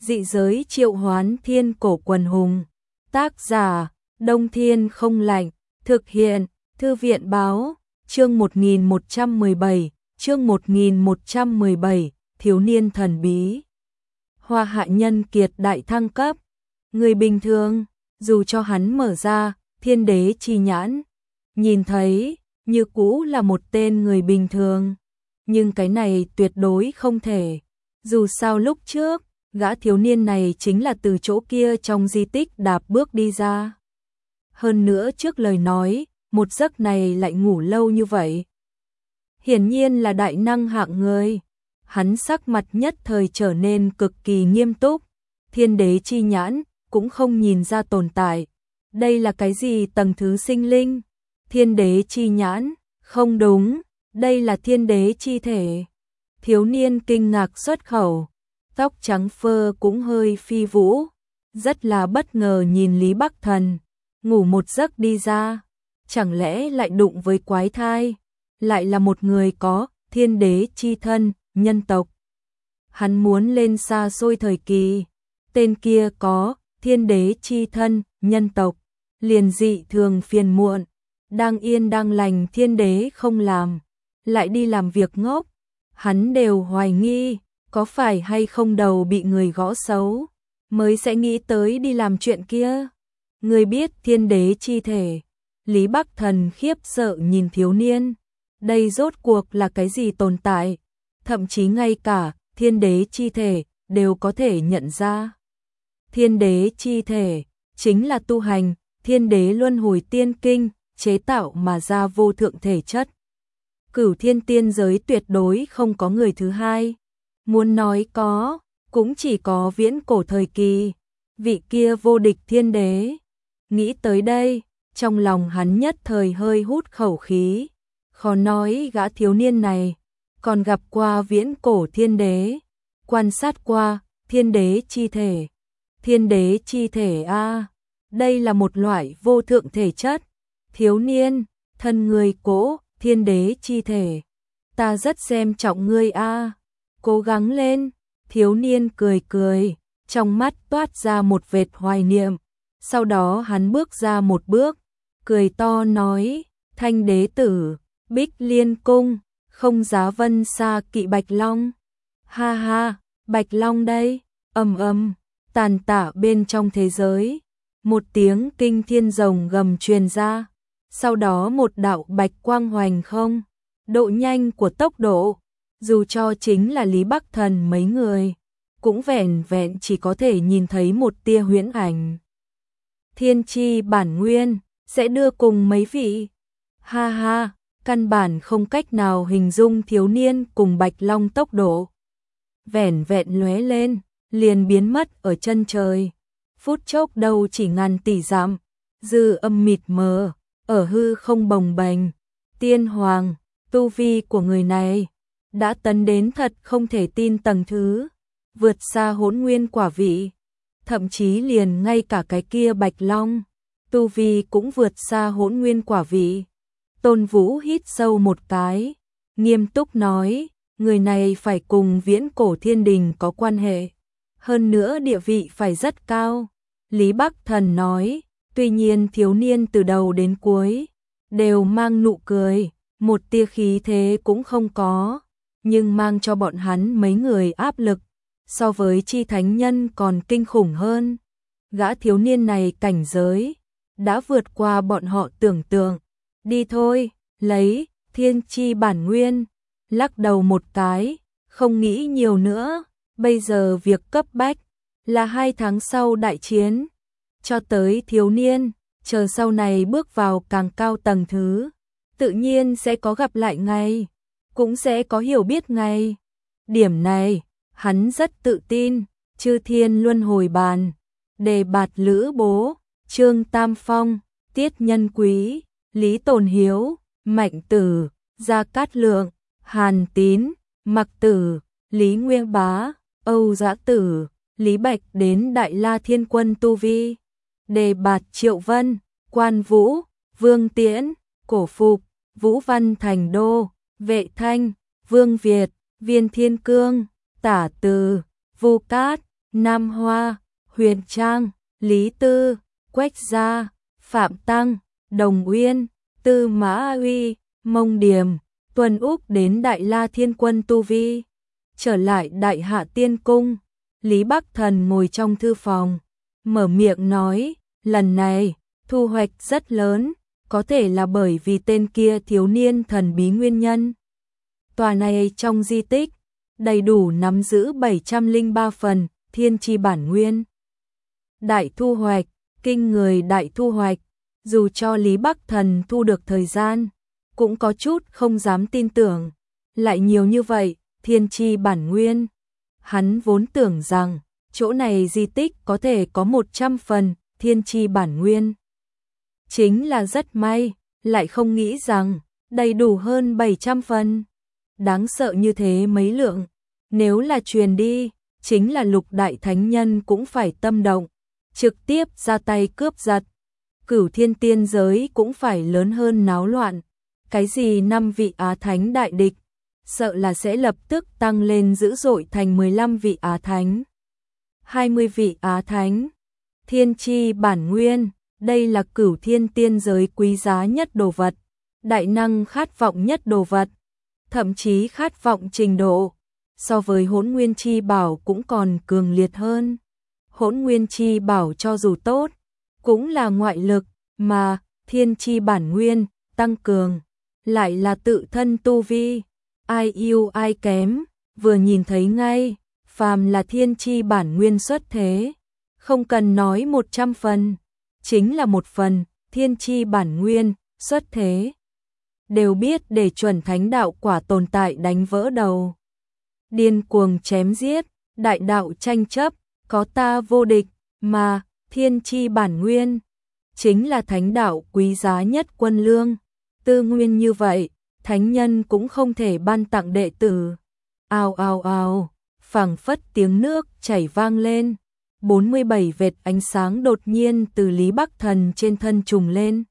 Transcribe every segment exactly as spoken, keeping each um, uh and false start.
Dị giới triệu hoán thiên cổ quần hùng. Tác giả, Đông Thiên không lạnh. Thực hiện, Thư viện báo. Chương một nghìn một trăm mười bảy, chương một nghìn một trăm mười bảy, thiếu niên thần bí. Hoa hạ nhân kiệt đại thăng cấp. Người bình thường, dù cho hắn mở ra, thiên đế chi nhãn, nhìn thấy, như cũ là một tên người bình thường. Nhưng cái này tuyệt đối không thể. Dù sao lúc trước, gã thiếu niên này chính là từ chỗ kia trong di tích đạp bước đi ra. Hơn nữa trước lời nói, một giấc này lại ngủ lâu như vậy. Hiển nhiên là đại năng hạng người. Hắn sắc mặt nhất thời trở nên cực kỳ nghiêm túc. Thiên đế chi nhãn cũng không nhìn ra tồn tại. Đây là cái gì tầng thứ sinh linh? Thiên đế chi nhãn, không đúng, đây là thiên đế chi thể. Thiếu niên kinh ngạc xuất khẩu, tóc trắng phơ cũng hơi phi vũ, rất là bất ngờ nhìn Lý Bắc Thần, ngủ một giấc đi ra, chẳng lẽ lại đụng với quái thai, lại là một người có thiên đế chi thân, nhân tộc. Hắn muốn lên xa xôi thời kỳ, tên kia có thiên đế chi thân, nhân tộc, liền dị thường phiền muộn, đang yên đang lành thiên đế không làm, lại đi làm việc ngốc, hắn đều hoài nghi, có phải hay không đầu bị người gõ xấu, mới sẽ nghĩ tới đi làm chuyện kia. Người biết thiên đế chi thể, Lý Bắc Thần khiếp sợ nhìn thiếu niên, đây rốt cuộc là cái gì tồn tại, thậm chí ngay cả thiên đế chi thể đều có thể nhận ra. Thiên đế chi thể chính là tu hành thiên đế luân hồi tiên kinh chế tạo mà ra vô thượng thể chất. Cửu thiên tiên giới tuyệt đối không có người thứ hai. Muốn nói có, cũng chỉ có viễn cổ thời kỳ, vị kia vô địch thiên đế. Nghĩ tới đây, trong lòng hắn nhất thời hơi hút khẩu khí. Khó nói gã thiếu niên này, còn gặp qua viễn cổ thiên đế, quan sát qua thiên đế chi thể. Thiên đế chi thể a, đây là một loại vô thượng thể chất. Thiếu niên, thân người cố, thiên đế chi thể. Ta rất xem trọng ngươi a, cố gắng lên. Thiếu niên cười cười, trong mắt toát ra một vệt hoài niệm. Sau đó hắn bước ra một bước, cười to nói, thanh đế tử, Bích Liên Cung, không giá vân xa kỵ Bạch Long. Ha ha, Bạch Long đây, ầm ầm, tàn tạ bên trong thế giới. Một tiếng kinh thiên rồng gầm truyền ra, sau đó một đạo bạch quang hoành không, độ nhanh của tốc độ, dù cho chính là Lý Bắc Thần mấy người, cũng vẻn vẹn chỉ có thể nhìn thấy một tia huyễn ảnh. Thiên chi bản nguyên, sẽ đưa cùng mấy vị. Ha ha, căn bản không cách nào hình dung thiếu niên cùng Bạch Long tốc độ. Vẻn vẹn lóe lên, liền biến mất ở chân trời. Phút chốc đâu chỉ ngàn tỷ dặm, dư âm mịt mờ, ở hư không bồng bềnh. Tiên hoàng, tu vi của người này đã tấn đến thật không thể tin tầng thứ, vượt xa hỗn nguyên quả vị, thậm chí liền ngay cả cái kia Bạch Long, tu vi cũng vượt xa hỗn nguyên quả vị. Tôn Vũ hít sâu một cái, nghiêm túc nói, người này phải cùng viễn cổ thiên đình có quan hệ, hơn nữa địa vị phải rất cao. Lý Bắc Thần nói, tuy nhiên thiếu niên từ đầu đến cuối đều mang nụ cười, một tia khí thế cũng không có, nhưng mang cho bọn hắn mấy người áp lực, so với chi thánh nhân còn kinh khủng hơn. Gã thiếu niên này cảnh giới đã vượt qua bọn họ tưởng tượng. Đi thôi, lấy thiên chi bản nguyên, lắc đầu một cái, không nghĩ nhiều nữa, bây giờ việc cấp bách là hai tháng sau đại chiến. Cho tới thiếu niên, chờ sau này bước vào càng cao tầng thứ, tự nhiên sẽ có gặp lại ngay, cũng sẽ có hiểu biết ngay. Điểm này, hắn rất tự tin. Chư thiên luân hồi bàn, đề bạt Lữ Bố, Trương Tam Phong, Tiết Nhân Quý, Lý Tồn Hiếu, Mạnh Tử, Gia Cát Lượng, Hàn Tín, Mặc Tử, Lý Nguyên Bá, Âu Dã Tử, Lý Bạch đến Đại La Thiên Quân tu vi. Đề bạt Triệu Vân, Quan Vũ, Vương Tiễn, Cổ Phục, Vũ Văn Thành Đô, Vệ Thanh, Vương Việt, Viên Thiên Cương, Tả Từ, Vu Cát, Nam Hoa, Huyền Trang, Lý Tư, Quách Gia, Phạm Tăng, Đồng Uyên, Tư Mã Uy, Mông Điềm, Tuân Úc đến Đại La Thiên Quân tu vi. Trở lại Đại Hạ Tiên Cung, Lý Bắc Thần ngồi trong thư phòng, mở miệng nói, lần này, thu hoạch rất lớn, có thể là bởi vì tên kia thiếu niên thần bí nguyên nhân. Tòa này trong di tích, đầy đủ nắm giữ bảy trăm lẻ ba phần, thiên chi bản nguyên. Đại thu hoạch, kinh người đại thu hoạch, dù cho Lý Bắc Thần thu được thời gian, cũng có chút không dám tin tưởng, lại nhiều như vậy, thiên chi bản nguyên. Hắn vốn tưởng rằng, chỗ này di tích có thể có một trăm phần, thiên chi bản nguyên. Chính là rất may, lại không nghĩ rằng, đầy đủ hơn bảy trăm phần. Đáng sợ như thế mấy lượng, nếu là truyền đi, chính là lục đại thánh nhân cũng phải tâm động, trực tiếp ra tay cướp giật. Cửu thiên tiên giới cũng phải lớn hơn náo loạn, cái gì năm vị Á Thánh đại địch, sợ là sẽ lập tức tăng lên dữ dội thành mười lăm vị Á Thánh, hai mươi vị Á Thánh. Thiên chi bản nguyên, đây là cửu thiên tiên giới quý giá nhất đồ vật, đại năng khát vọng nhất đồ vật, thậm chí khát vọng trình độ, so với hỗn nguyên chi bảo cũng còn cường liệt hơn. Hỗn nguyên chi bảo cho dù tốt, cũng là ngoại lực, mà thiên chi bản nguyên, tăng cường, lại là tự thân tu vi, ai yêu ai kém, vừa nhìn thấy ngay, phàm là thiên chi bản nguyên xuất thế, không cần nói một trăm phần, chính là một phần, thiên chi bản nguyên, xuất thế. Đều biết để chuẩn thánh đạo quả tồn tại đánh vỡ đầu. Điên cuồng chém giết, đại đạo tranh chấp, có ta vô địch, mà, thiên chi bản nguyên, chính là thánh đạo quý giá nhất quân lương. Tư nguyên như vậy, thánh nhân cũng không thể ban tặng đệ tử. Ào ào ào, phảng phất tiếng nước chảy vang lên. bốn mươi bảy vệt ánh sáng đột nhiên từ Lý Bắc Thần trên thân trùng lên.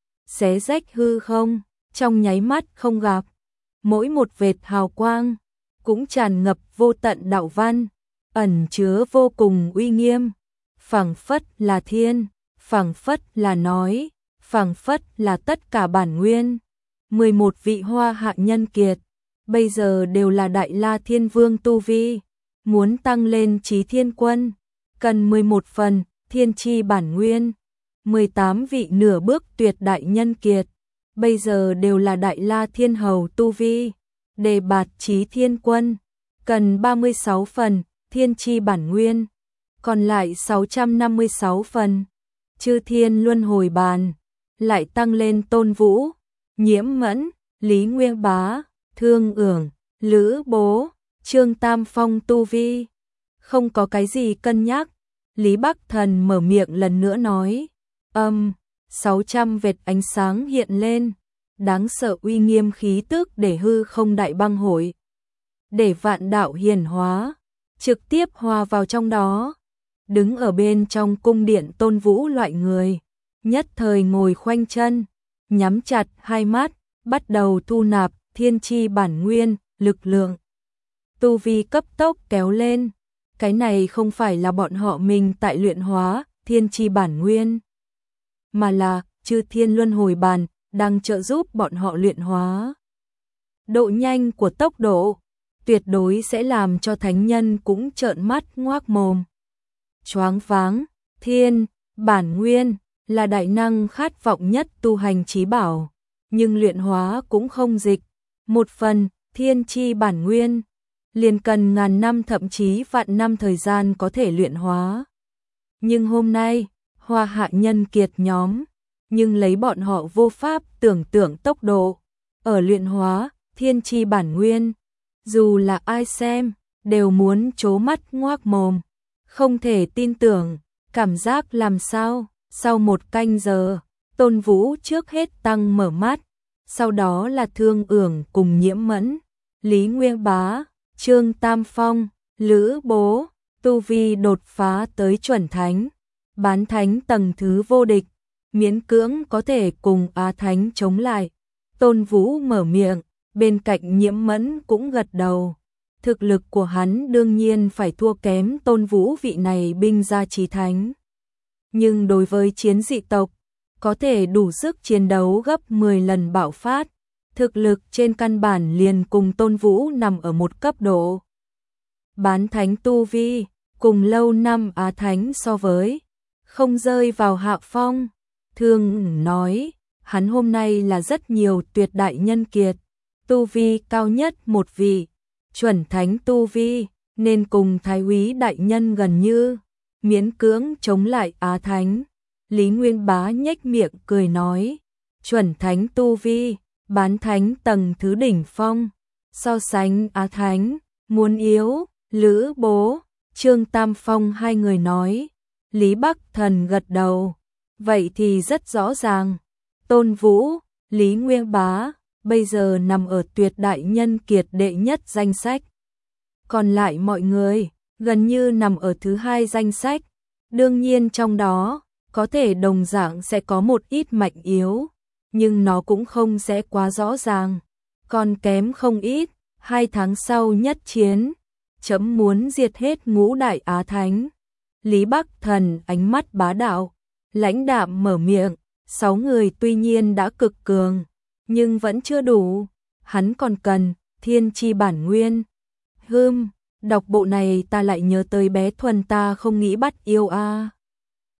Xé rách hư không, trong nháy mắt không gặp. Mỗi một vệt hào quang, cũng tràn ngập vô tận đạo văn, ẩn chứa vô cùng uy nghiêm. Phảng phất là thiên, phảng phất là nói, phảng phất là tất cả bản nguyên. mười một vị hoa hạ nhân kiệt, bây giờ đều là Đại La Thiên Vương tu vi, muốn tăng lên Chí Thiên Quân, cần mười một phần, thiên chi bản nguyên. mười tám vị nửa bước tuyệt đại nhân kiệt, bây giờ đều là Đại La Thiên Hầu tu vi, đề bạt Chí Thiên Quân, cần ba mươi sáu phần, thiên chi bản nguyên, còn lại sáu trăm năm mươi sáu phần. Chư Thiên Luân Hồi Bàn, lại tăng lên Tôn Vũ, Nhiễm Mẫn, Lý Nguyên Bá, Thương Ưởng, Lữ Bố, Trương Tam Phong tu vi. Không có cái gì cân nhắc, Lý Bắc Thần mở miệng lần nữa nói, âm, sáu trăm vệt ánh sáng hiện lên, đáng sợ uy nghiêm khí tức để hư không đại băng hội, để vạn đạo hiển hóa, trực tiếp hòa vào trong đó. Đứng ở bên trong cung điện Tôn Vũ loại người, nhất thời ngồi khoanh chân, nhắm chặt hai mắt, bắt đầu thu nạp thiên chi bản nguyên, lực lượng. Tu vi cấp tốc kéo lên, cái này không phải là bọn họ mình tại luyện hóa thiên chi bản nguyên, mà là Chư Thiên Luân Hồi Bàn đang trợ giúp bọn họ luyện hóa. Độ nhanh của tốc độ tuyệt đối sẽ làm cho thánh nhân cũng trợn mắt ngoác mồm. Choáng váng, thiên, bản nguyên, là đại năng khát vọng nhất tu hành chí bảo, nhưng luyện hóa cũng không dịch. Một phần, thiên chi bản nguyên, liền cần ngàn năm thậm chí vạn năm thời gian có thể luyện hóa. Nhưng hôm nay, hoa hạ nhân kiệt nhóm, nhưng lấy bọn họ vô pháp tưởng tượng tốc độ, ở luyện hóa, thiên chi bản nguyên, dù là ai xem, đều muốn trố mắt ngoác mồm. Không thể tin tưởng, cảm giác làm sao, sau một canh giờ, Tôn Vũ trước hết tăng mở mắt, sau đó là Thương Ưởng cùng Nhiễm Mẫn, Lý Nguyên Bá, Trương Tam Phong, Lữ Bố, tu vi đột phá tới chuẩn thánh, bán thánh tầng thứ vô địch, miễn cưỡng có thể cùng Á Thánh chống lại. Tôn Vũ mở miệng, bên cạnh Nhiễm Mẫn cũng gật đầu. thực lực của hắn đương nhiên phải thua kém Tôn Vũ vị này binh gia chí thánh. Nhưng đối với chiến dị tộc, có thể đủ sức chiến đấu gấp mười lần bạo phát, thực lực trên căn bản liền cùng Tôn Vũ nằm ở một cấp độ. Bán thánh tu vi, cùng lâu năm Á Thánh so với, không rơi vào hạ phong. Thường nói, hắn hôm nay là rất nhiều tuyệt đại nhân kiệt, tu vi cao nhất một vị, chuẩn thánh tu vi, nên cùng Thái úy đại nhân gần như miễn cưỡng chống lại Á Thánh. Lý Nguyên Bá nhếch miệng cười nói, chuẩn thánh tu vi, bán thánh tầng thứ đỉnh phong, so sánh Á Thánh, muốn yếu. Lữ Bố, Trương Tam Phong hai người nói. Lý Bắc Thần gật đầu, vậy thì rất rõ ràng. Tôn Vũ, Lý Nguyên Bá, bây giờ nằm ở tuyệt đại nhân kiệt đệ nhất danh sách. Còn lại mọi người, gần như nằm ở thứ hai danh sách. Đương nhiên trong đó, có thể đồng dạng sẽ có một ít mạnh yếu, nhưng nó cũng không sẽ quá rõ ràng. Còn kém không ít, hai tháng sau nhất chiến, chấm muốn diệt hết ngũ đại Á Thánh. Lý Bắc Thần ánh mắt bá đạo, lãnh đạm mở miệng, sáu người tuy nhiên đã cực cường, nhưng vẫn chưa đủ, hắn còn cần thiên chi bản nguyên. Hừm, đọc bộ này ta lại nhớ tới bé Thuần ta không nghĩ bắt yêu a.